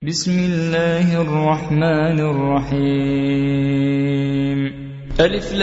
بسم الله الرحمن الرحيم ألف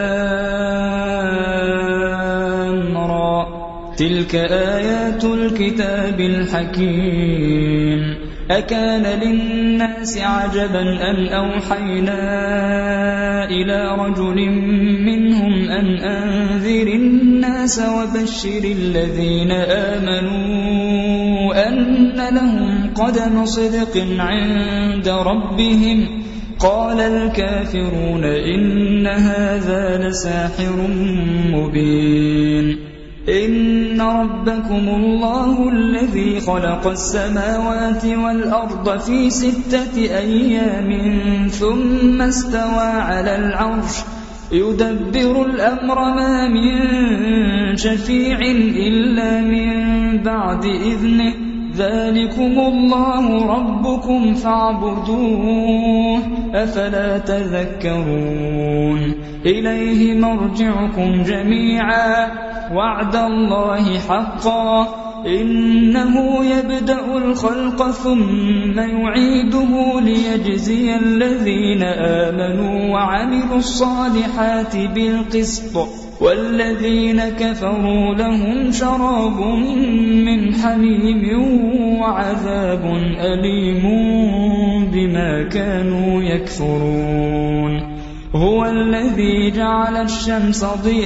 لام را تلك آيات الكتاب الحكيم أكان للناس عجبا أن أوحينا إلى رجل منهم أن أنذر الناس وبشر الذين آمنوا أن لهم قدم صدق عند ربهم قال الكافرون إن هذا لساحر مبين إن ربكم الله الذي خلق السماوات والأرض في 6 أيام ثم استوى على العرش يدبر الأمر ما من شفيع إلا من بعد إذنه ذلكم الله ربكم فاعبدوه أفلا تذكرون إليه مرجعكم جميعا وعد الله حقا إنه يبدأ الخلق ثم يعيده ليجزي الذين آمنوا وعملوا الصالحات بالقسط والذين كفروا لهم شراب من حميم وعذاب أليم بما كانوا يكفرون هو الذي جعل الشمس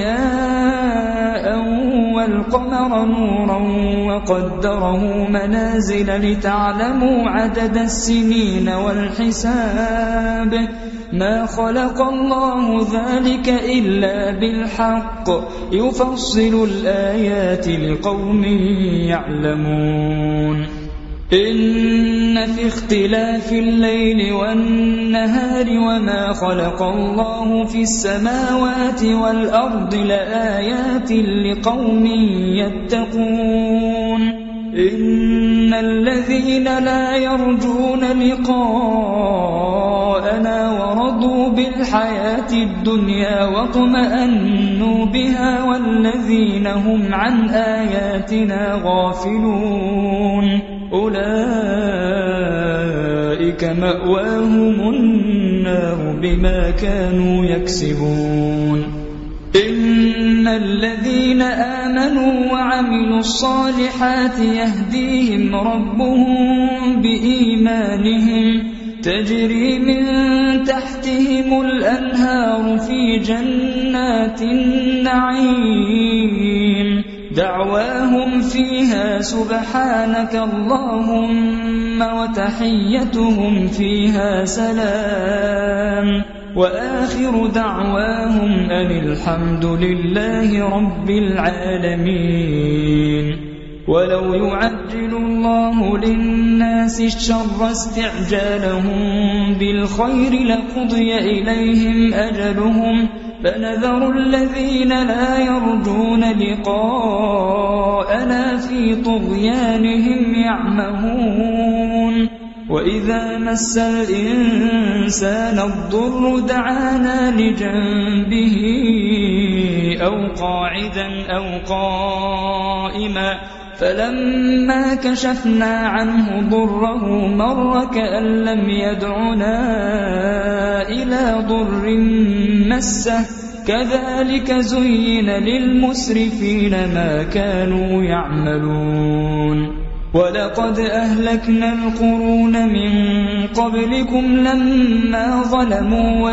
ضياء والقمر نورا وقدره منازل لتعلموا عدد السنين والحساب ما خلق الله ذلك إلا بالحق يفصل الآيات لقوم يعلمون إن في اختلاف الليل والنهار وما خلق الله في السماوات والأرض لآيات لقوم يتقون إن الذين لا يرجون لقاءنا ورضوا بالحياة الدنيا واطمأنوا بها والذين هم عن آياتنا غافلون أولئك مأواهم النار بما كانوا يكسبون إن الذين آمنوا وعملوا الصالحات يهديهم ربهم بإيمانهم تجري من تحتهم الأنهار في جنات النعيم دعواهم فيها سبحانك اللهم وتحيتهم فيها سلام وآخر دعواهم أن الحمد لله رب العالمين ولو يعجل الله للناس الشر استعجالهم بالخير لقضي إليهم أجلهم فنذر الذين لا يرجون لقاءنا في طغيانهم يعمهون وإذا مس الإنسان الضر دعانا لجنبه أو قاعدا أو قائما فلما كشفنا عنه ضره مر كأن لم يدعنا إلى ضر مسه كذلك زين للمسرفين ما كانوا يعملون ولقد أهلكنا القرون من قبلكم لما ظلموا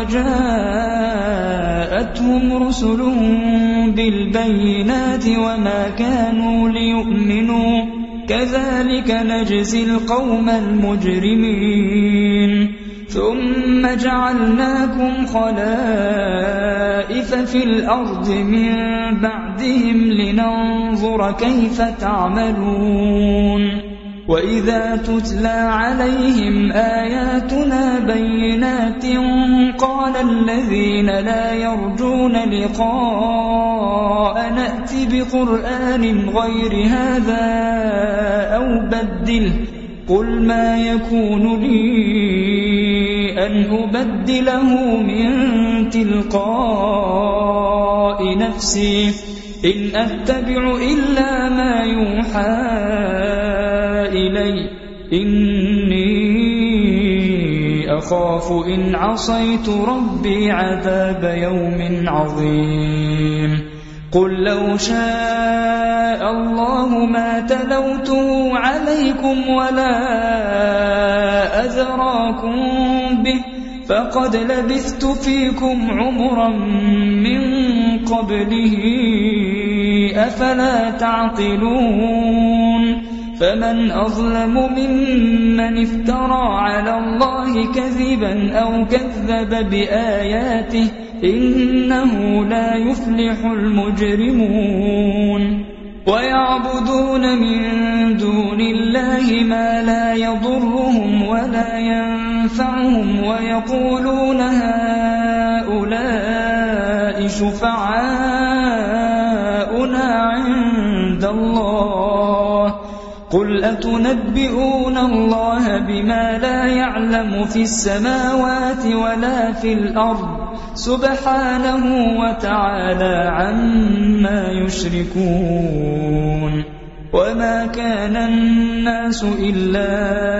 وجاءتهم رسلهم بالبينات وما كانوا ليؤمنوا كذلك نجزي القوم المجرمين ثم جعلناكم خلائف في الأرض من بعدهم لننظر كيف تعملون وإذا تتلى عليهم آياتنا بينات قال الذين لا يرجون لقاء نأت بقرآن غير هذا أو بدله قل ما يكون لي أن أبدله من تلقاء نفسي إن أتبع إلا ما يوحى إلي إني أخاف إن عصيت ربي عذاب يوم عظيم قل لو شاء الله ما تلوته عليكم ولا أدراكم به فقد لبثت فيكم عمرا من قبله أفلا تعقلون فمن أظلم ممن افترى على الله كذبا أو كذب بآياته إنه لا يفلح المجرمون ويعبدون من دون الله ما لا يضرهم ولا ينفعهم ويقولون هؤلاء شفعاؤنا عند الله قل أتنبئون الله بما لا يعلم في السماوات ولا في الأرض سبحانه وتعالى عما يشركون وما كان الناس إلا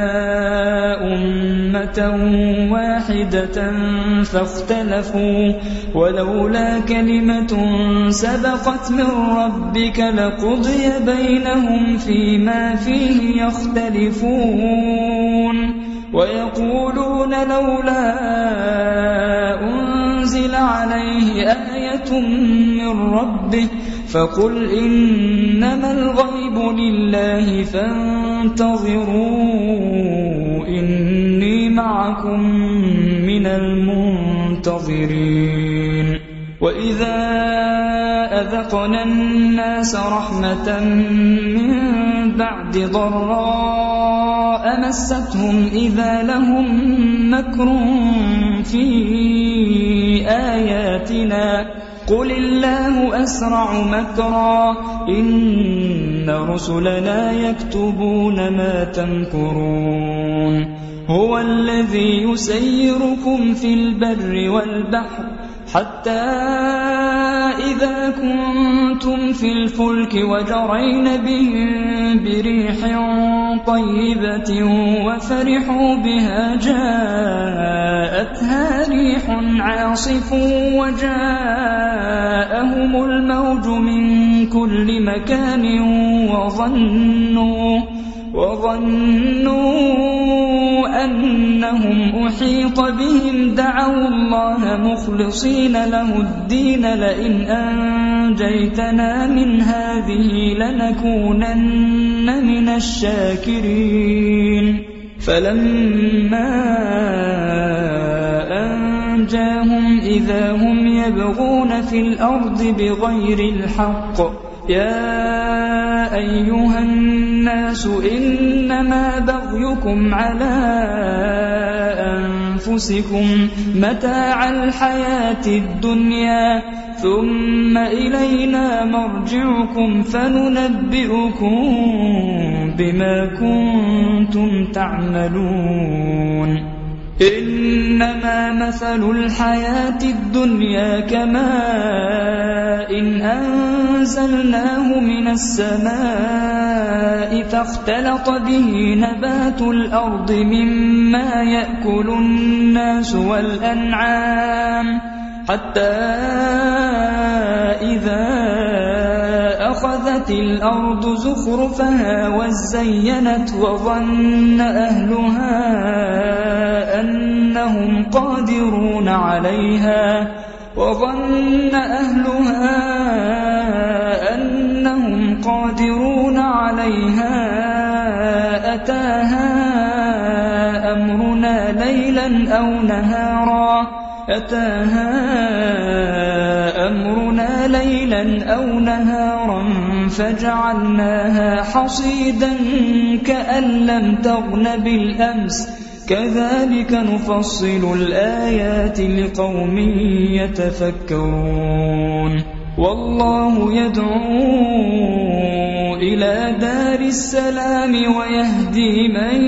أمة واحدة فاختلفوا ولولا كلمة سبقت من ربك لقضي بينهم فيما فيه يختلفون ويقولون لولا أنزل عليه آية من ربه فقل إنما الغيب لله فانتظروا إني معكم من المنتظرين وإذا أذقنا الناس رحمة من بعد ضراء مستهم إذا لهم مكر في آياتنا قل الله أسرع مكرا إن رسلنا يكتبون ما تمكرون هو الذي يسيركم في البر والبحر حتى إذا كنتم في الفلك وجرين بهم بريح طيبة وفرحوا بها جاءتها ريح عاصف وجاءهم الموج من كل مكان وظنوا أنهم أحيط بهم دعوا الله مخلصين له الدين لئن أنجيتنا من هذه لنكونن من الشاكرين فلما أنجاهم إذا هم يبغون في الأرض بغير الحق يا أيها الناس إنما بغيكم على أنفسكم متاع الحياة الدنيا ثم إلينا مرجعكم فننبئكم بما كنتم تعملون إنما مثل الحياة الدنيا كماء إن أنزلناه من السماء فاختلط به نبات الأرض مما يأكل الناس والأنعام حتى إذا أخذت الأرض زخرفها وزينت وظن أهلها أنهم قادرون عليها أتاها أمرنا ليلا أو نهارا فجعلناها حصيدا كأن لم تغن بالأمس كذلك نفصل الآيات لقوم يتفكرون والله يدعو إلى دار السلام ويهدي من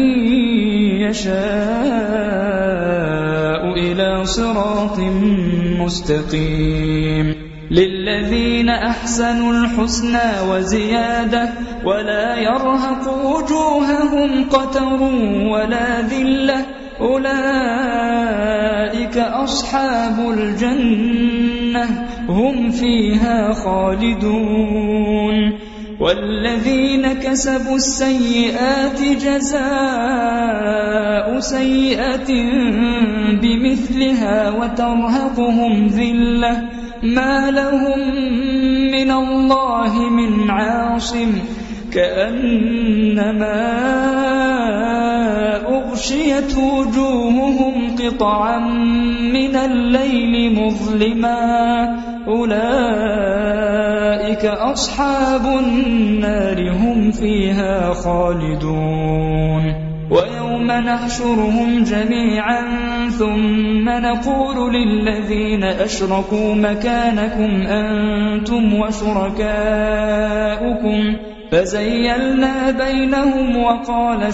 يشاء إلى صراط مستقيم للذين أحسنوا الحسنى وزيادة ولا يرهق وجوههم قتر ولا ذلة أولئك أصحاب الجنة هم فيها خالدون والذين كسبوا السيئات جزاء سيئة بمثلها وترهقهم ذلة ما لهم من الله من عاصم كأنما أغشيت وجوههم قطعا من الليل مظلما أولئك أصحاب النار هم فيها خالدون ويوم نحشرهم جميعا ثم نقول للذين أشركوا مكانكم أنتم وشركاؤكم فزيلنا بينهم وقال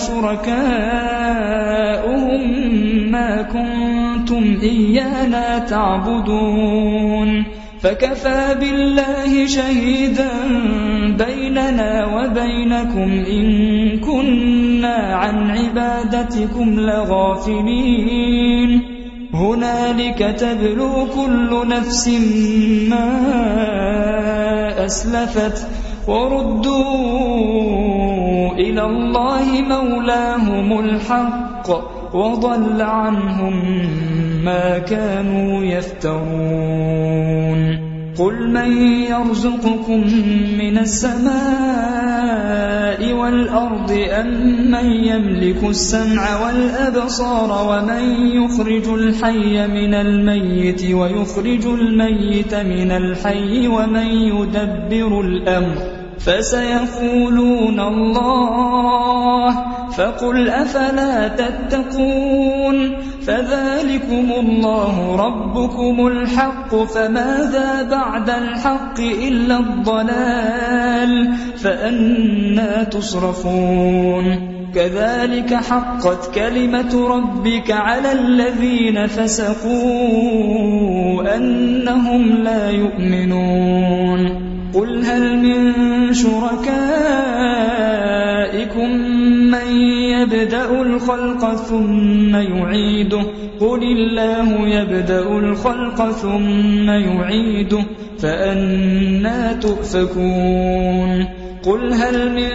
شركاؤهم ما كنتم إيانا تعبدون فكفى بالله شهيدا بيننا وبينكم إن كنا عن عبادتكم لغافلين هنالك تبلو كل نفس ما أسلفت وردوا إلى الله مولاهم الحق وضل عنهم ما كانوا يفترون قل من يرزقكم من السماء والأرض أم من يملك السمع والأبصار ومن يخرج الحي من الميت ويخرج الميت من الحي ومن يدبر الأمر فسيقولون الله فقل أفلا تتقون فذلكم الله ربكم الحق فماذا بعد الحق إلا الضلال فأنى تصرفون كذلك حقت كلمة ربك على الذين فسقوا أنهم لا يؤمنون قل هل من شركائكم من يبدأ الخلق ثم يعيده قل الله يبدأ الخلق ثم يعيده فأنى تؤفكون قل هل من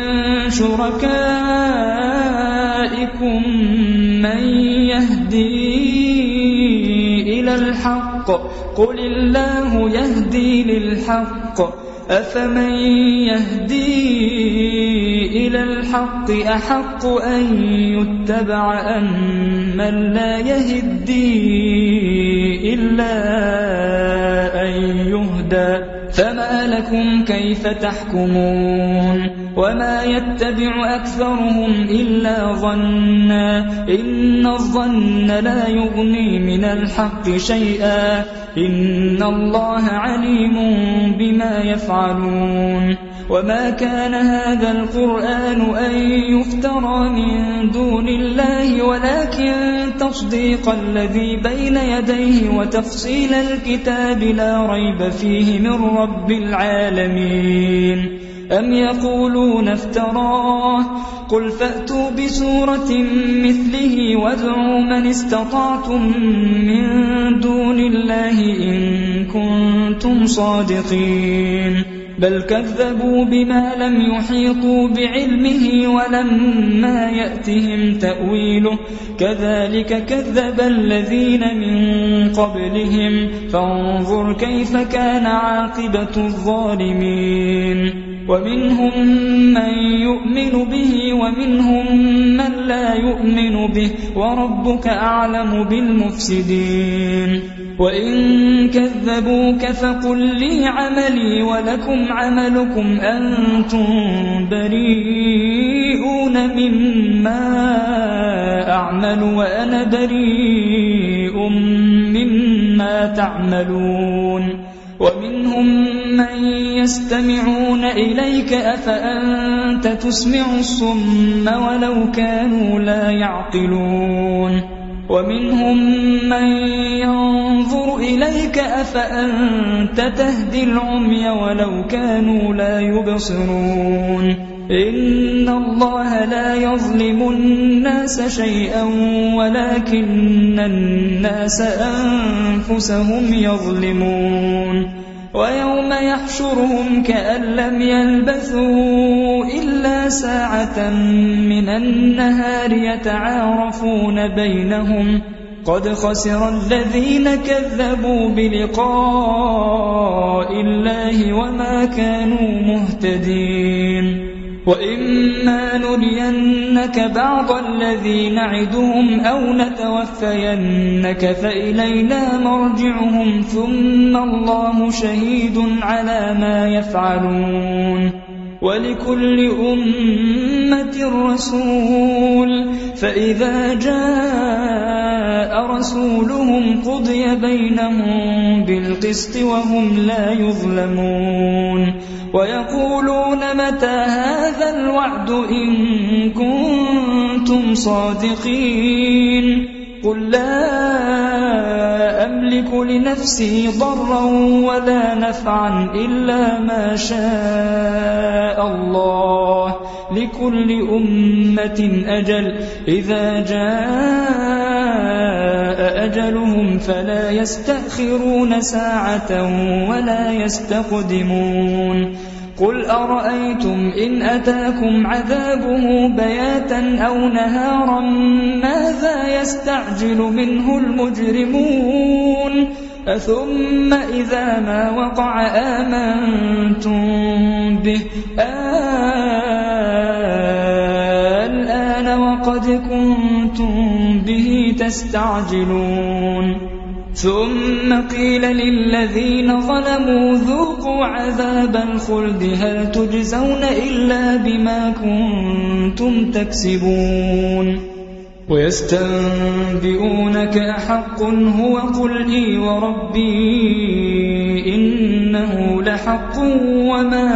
شركائكم من يهدي إلى الحق قل الله يهدي للحق أفمن يهدي إلى الحق أحق أن يتبع أم من لا يهدي إلا أن يهدى فما لكم كيف تحكمون وما يتبع أكثرهم إلا ظنا إن الظن لا يغني من الحق شيئا إن الله عليم بما يفعلون وما كان هذا القرآن أن يفترى من دون الله ولكن تصديق الذي بين يديه وتفصيل الكتاب لا ريب فيه من رب العالمين أم يقولون افتراه قل فأتوا بسورة مثله وادعوا من استطعتم من دون الله إن كنتم صادقين بل كذبوا بما لم يحيطوا بعلمه ولما يأتهم تأويله كذلك كذب الذين من قبلهم فانظر كيف كان عاقبة الظالمين ومنهم من يؤمن به ومنهم من لا يؤمن به وربك أعلم بالمفسدين وإن كذبوك فقل لي عملي ولكم عملكم أنتم بريئون مما أعمل وأنا بريء مما تعملون ومنهم من يستمعون إليك أفأنت تسمع الصم ولو كانوا لا يعقلون ومنهم من ينظر إليك أفأنت تهدي العمي ولو كانوا لا يبصرون إن الله لا يظلم الناس شيئا ولكن الناس أنفسهم يظلمون ويوم يحشرهم كأن لم يلبثوا إلا ساعة من النهار يتعارفون بينهم قد خسر الذين كذبوا بلقاء الله وما كانوا مهتدين وإما نرينك بعض الذي نعدهم أو نتوفينك فإلينا مرجعهم ثم الله شهيد على ما يفعلون ولكل أمة رسول فإذا جاء رسولهم قضي بينهم بالقسط وهم لا يظلمون ويقولون متى هذا الوعد إن كنتم صادقين قل لا أملك لنفسي ضرا ولا نفعا إلا ما شاء الله لكل أمة أجل إذا جاء أجلهم فلا يستأخرون ساعة ولا يستقدمون قل أرأيتم إن أتاكم عذابه بياتا أو نهارا ماذا يستعجل منه المجرمون أثم إذا ما وقع آمنتم به الآن وقد كنتم به تستعجلون ثم قيل للذين ظلموا ذوقوا عذاب الخلد هل تجزون إلا بما كنتم تكسبون ويستنبئونك أحق هو قل إي وربي إنه لحق وما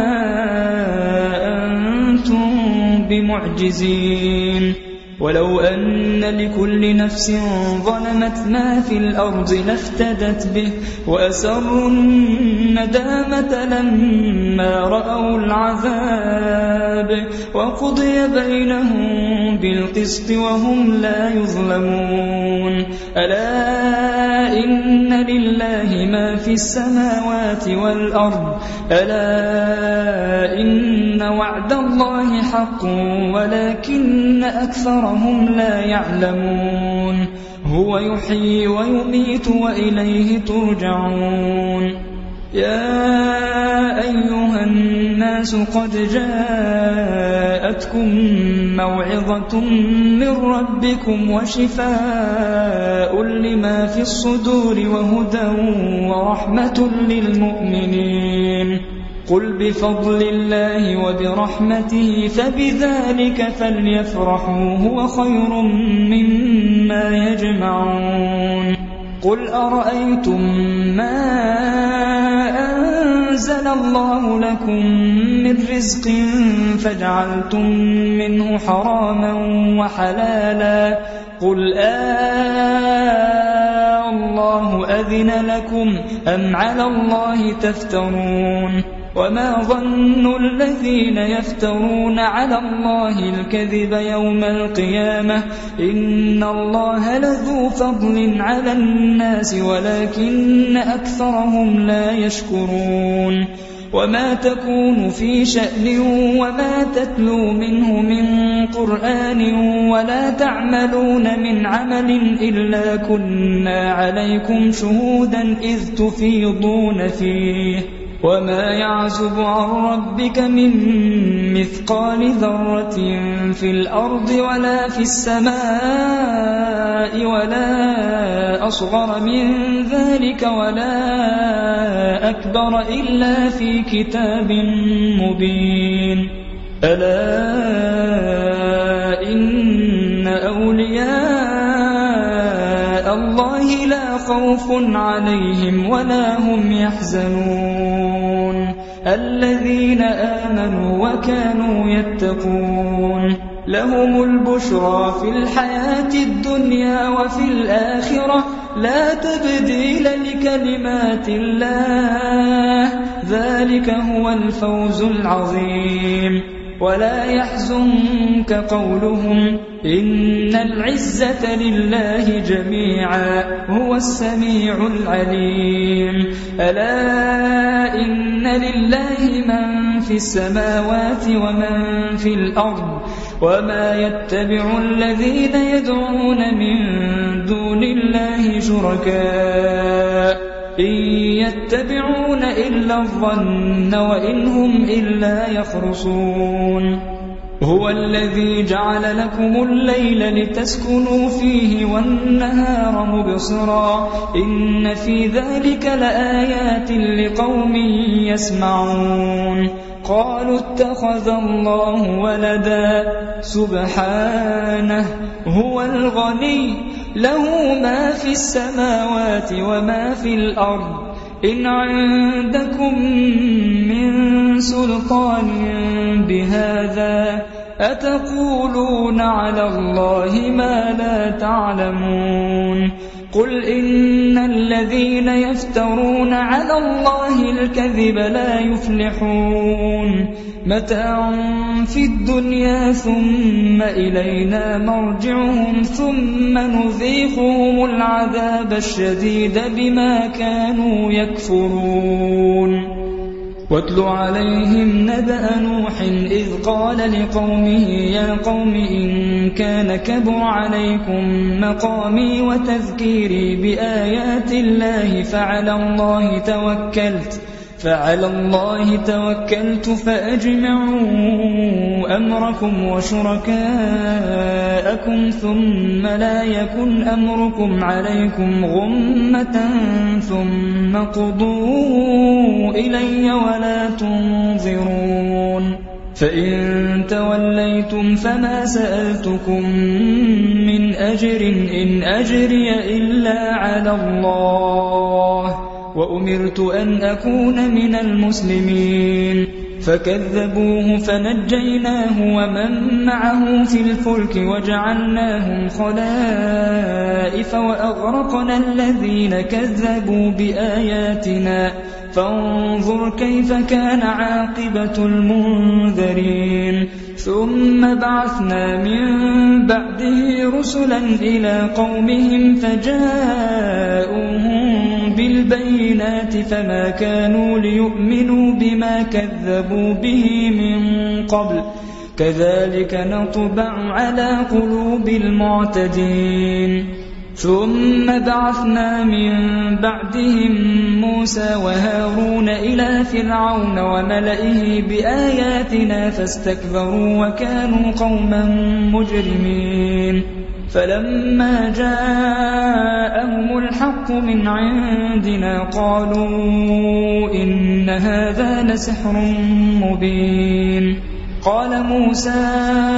أنتم بمعجزين ولو أن لكل نفس ظلمت ما في الأرض لافتدت به وأسروا الندامة لما رأوا العذاب وقضي بينهم بالقسط وهم لا يظلمون ألا إن لله ما في السماوات والأرض ألا إن وعد الله حق ولكن أكثرهم لا يعلمون هو يحيي ويميت وإليه ترجعون يا أيها الناس قد جاءتكم موعظة من ربكم وشفاء لما في الصدور وهدى ورحمة للمؤمنين قل بفضل الله وبرحمته فبذلك فليفرحوا هو خير مما يجمعون قل أرأيتم ما أنزل الله لكم من رزق فجعلتم منه حراما وحلالا قل الله أذن لكم أم على الله تفترون وما ظن الذين يفترون على الله الكذب يوم القيامة إن الله لذو فضل على الناس ولكن أكثرهم لا يشكرون وما تكون في شأن وما تتلو منه من قرآن ولا تعملون من عمل إلا كنا عليكم شهودا إذ تفيضون فيه وما يعزب عن ربك من مثقال ذرة في الأرض ولا في السماء ولا أصغر من ذلك ولا أكبر إلا في كتاب مبين ألا إن أولياء الله لا خوف عليهم ولا هم يحزنون الذين آمنوا وكانوا يتقون لهم البشرى في الحياة الدنيا وفي الآخرة لا تبديل لكلمات الله ذلك هو الفوز العظيم ولا يحزنك قولهم إن العزة لله جميعا هو السميع العليم ألا إن لله من في السماوات ومن في الأرض وما يتبع الذين يدعون من دون الله شركاء إن يتبعون إلا الظن وإن هم إلا يخرصون هو الذي جعل لكم الليل لتسكنوا فيه والنهار مبصرا إن في ذلك لآيات لقوم يسمعون قالوا اتخذ الله ولدا سبحانه هو الغني له ما في السماوات وما في الأرض إن عندكم من سلطان بهذا أتقولون على الله ما لا تعلمون قل إن الذين يفترون على الله الكذب لا يفلحون متاع في الدنيا ثم إلينا مرجعهم ثم نذيقهم العذاب الشديد بما كانوا يكفرون واتل عليهم نبأ نوح إذ قال لقومه يا قوم إن كان كبر عليكم مقامي وتذكيري بآيات الله فعلى الله توكلت فأجمعوا أمركم وشركاءكم ثم لا يكن أمركم عليكم غمة ثم قضوا إلي ولا تنظرون فإن توليتم فما سألتكم من أجر إن أجري إلا على الله وأمرت أن أكون من المسلمين فكذبوه فنجيناه ومن معه في الفلك وجعلناهم خلائف وأغرقنا الذين كذبوا بآياتنا فانظر كيف كان عاقبة المنذرين ثم بعثنا من بعده رسلا إلى قومهم فجاءوهم بالبينات فما كانوا ليؤمنوا بما كذبوا به من قبل كذلك نطبع على قلوب المعتدين ثم بعثنا من بعدهم موسى وهارون إلى فرعون وملئه بآياتنا فاستكبروا وكانوا قوما مجرمين فلما جاءهم الحق من عندنا قالوا إن هذا لسحر مبين قال موسى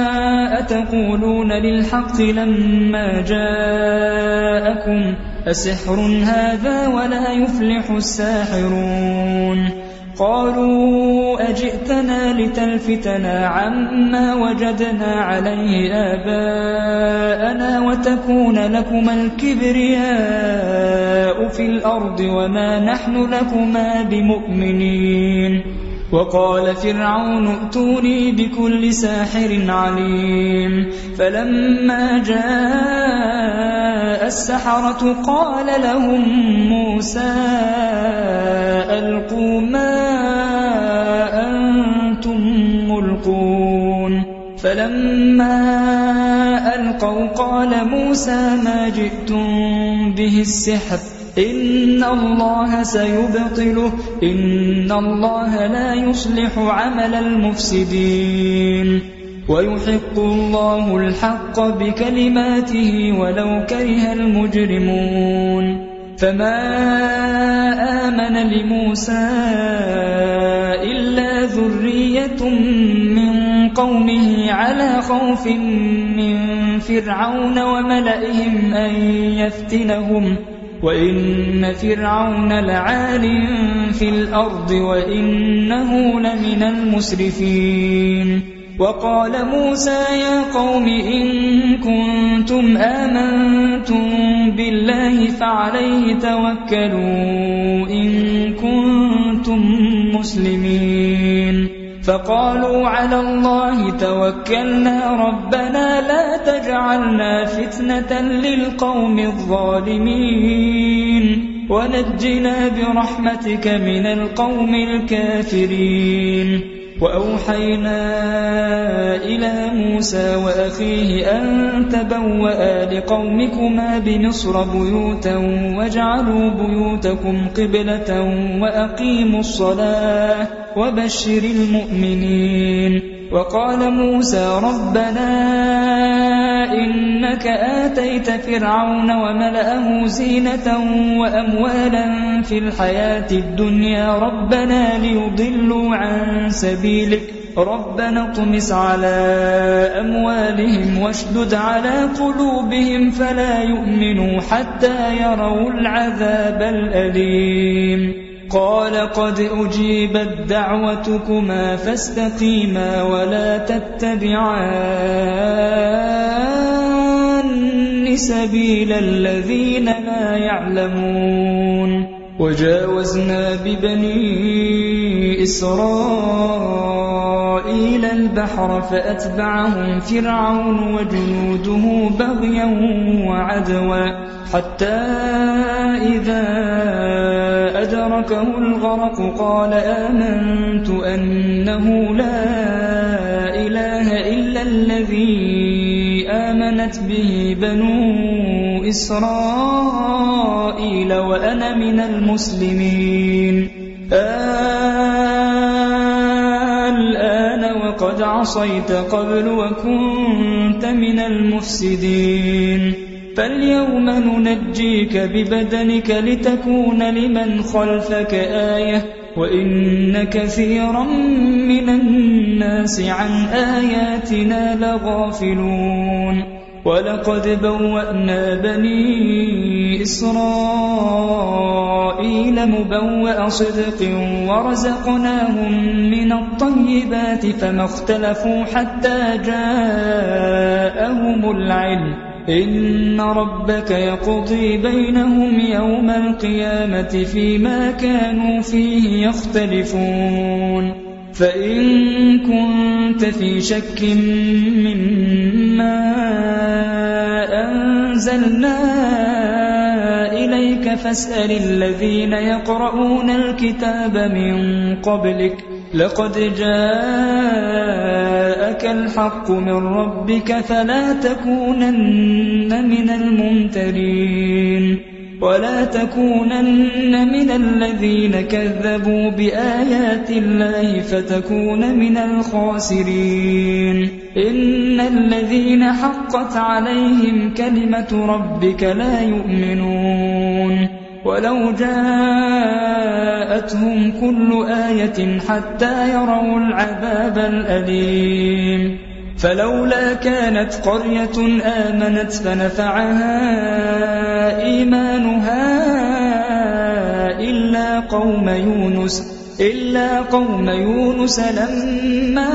أتقولون للحق لما جاءكم أسحر هذا ولا يفلح الساحرون قالوا أجئتنا لتلفتنا عما وجدنا عليه آباءنا وتكون لكما الكبرياء في الأرض وما نحن لكما بمؤمنين وقال فرعون ائتوني بكل ساحر عليم فلما جاء السحرة قال لهم موسى ألقوا ما أنتم ملقون فلما ألقوا قال موسى ما جئتم به السحر إن الله سيبطله إن الله لا يصلح عمل المفسدين ويحق الله الحق بكلماته ولو كره المجرمون فما آمن لموسى إلا ذرية من قومه على خوف من فرعون وملئهم أن يفتنهم وإن فرعون لعال في الأرض وإنه لمن المسرفين وقال موسى يا قوم إن كنتم آمنتم بالله فعليه توكلوا إن كنتم مسلمين فقالوا على الله توكلنا ربنا لا تجعلنا فتنة للقوم الظالمين ونجنا برحمتك من القوم الكافرين وأوحينا إلى موسى وأخيه أن تبوأ لقومكما بمصر بيوتا واجعلوا بيوتكم قبلة وأقيموا الصلاة وبشر المؤمنين وقال موسى ربنا إنك آتيت فرعون وملأه زينة وأموالا في الحياة الدنيا ربنا ليضلوا عن سبيلك ربنا اطمس على أموالهم واشدد على قلوبهم فلا يؤمنوا حتى يروا العذاب الأليم قال قد أجيبت دعوتكما فاستقيما ولا تتبعان سبيل الذين لا يعلمون وجاوزنا ببني إسرائيل البحر فأتبعهم فرعون وجنوده بغيا وعدوا حتى إذا أدركه الغرق قال آمنت أنه لا إله إلا الذي آمنت به بنو إسرائيل وأنا من المسلمين الآن وقد عصيت قبل وكنت من المفسدين فاليوم ننجيك ببدنك لتكون لمن خلفك آية وإن كثيرا من الناس عن آياتنا لغافلون ولقد بوأنا بني إسرائيل مبوأ صدق ورزقناهم من الطيبات فما اختلفوا حتى جاءهم العلم إن ربك يقضي بينهم يوم القيامة فيما كانوا فيه يختلفون فإن كنت في شك مما أنزلنا إليك فاسأل الذين يقرؤون الكتاب من قبلك لقد جاءك الحق من ربك فلا تكونن من الممترين ولا تكونن من الذين كذبوا بآيات الله فتكون من الخاسرين إن الذين حقت عليهم كلمة ربك لا يؤمنون ولو جاءتهم كل آية حتى يروا العذاب الأليم فلولا كانت قرية آمنت فنفعها إيمانها إلا قوم يونس لما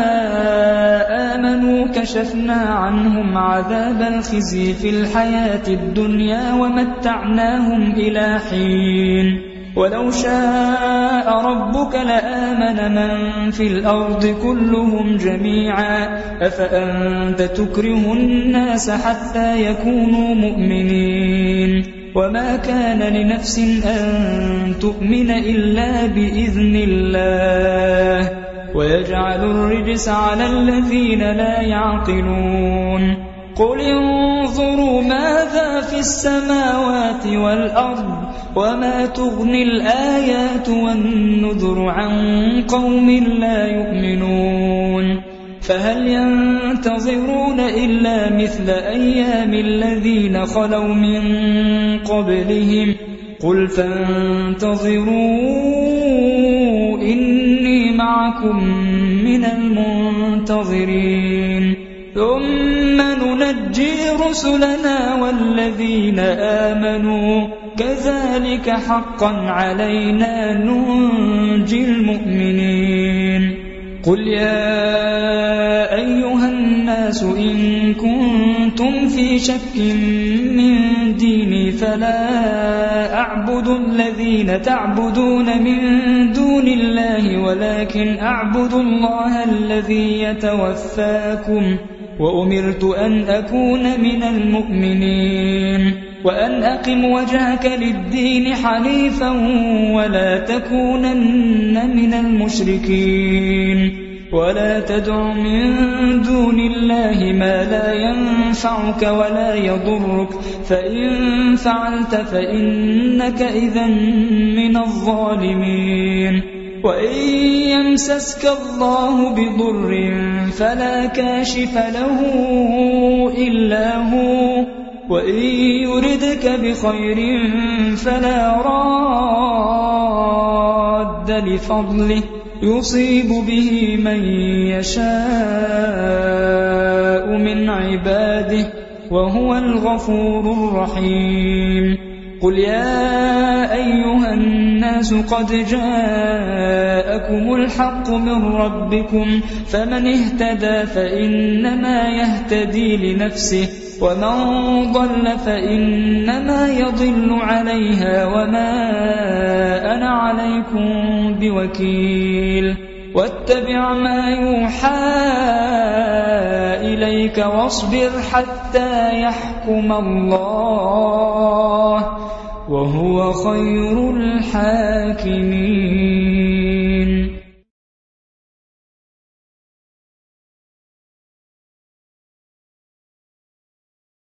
آمنوا كشفنا عنهم عذاب الخزي في الحياة الدنيا ومتعناهم إلى حين ولو شاء ربك لآمن من في الأرض كلهم جميعا أفأنت تكره الناس حتى يكونوا مؤمنين وما كان لنفس أن تؤمن إلا بإذن الله ويجعل الرجس على الذين لا يعقلون قل انظروا ماذا في السماوات والأرض وما تغني الآيات والنذر عن قوم لا يؤمنون فهل ينتظرون إلا مثل أيام الذين خلوا من قبلهم قل فانتظروا إني معكم من المنتظرين ثم ننجي رسلنا والذين آمنوا كذلك حقا علينا ننجي المؤمنين قل يا أيها الناس إن كنتم في شك من ديني فلا أعبد الذين تعبدون من دون الله ولكن أعبد الله الذي يتوفاكم وأمرت أن أكون من المؤمنين وأن أقم وجهك للدين حنيفا ولا تكونن من المشركين ولا تدع من دون الله ما لا ينفعك ولا يضرك فإن فعلت فإنك إذن من الظالمين وإن يمسسك الله بضر فلا كاشف له إلا هو وإن يردك بخير فلا راد لفضله يصيب به من يشاء من عباده وهو الغفور الرحيم قل يا أيها الناس قد جاءكم الحق من ربكم فمن اهتدى فإنما يهتدي لنفسه ومن ضل فإنما يضل عليها وما أنا عليكم بوكيل واتبع ما يوحى إليك واصبر حتى يحكم الله وهو خير الحاكمين.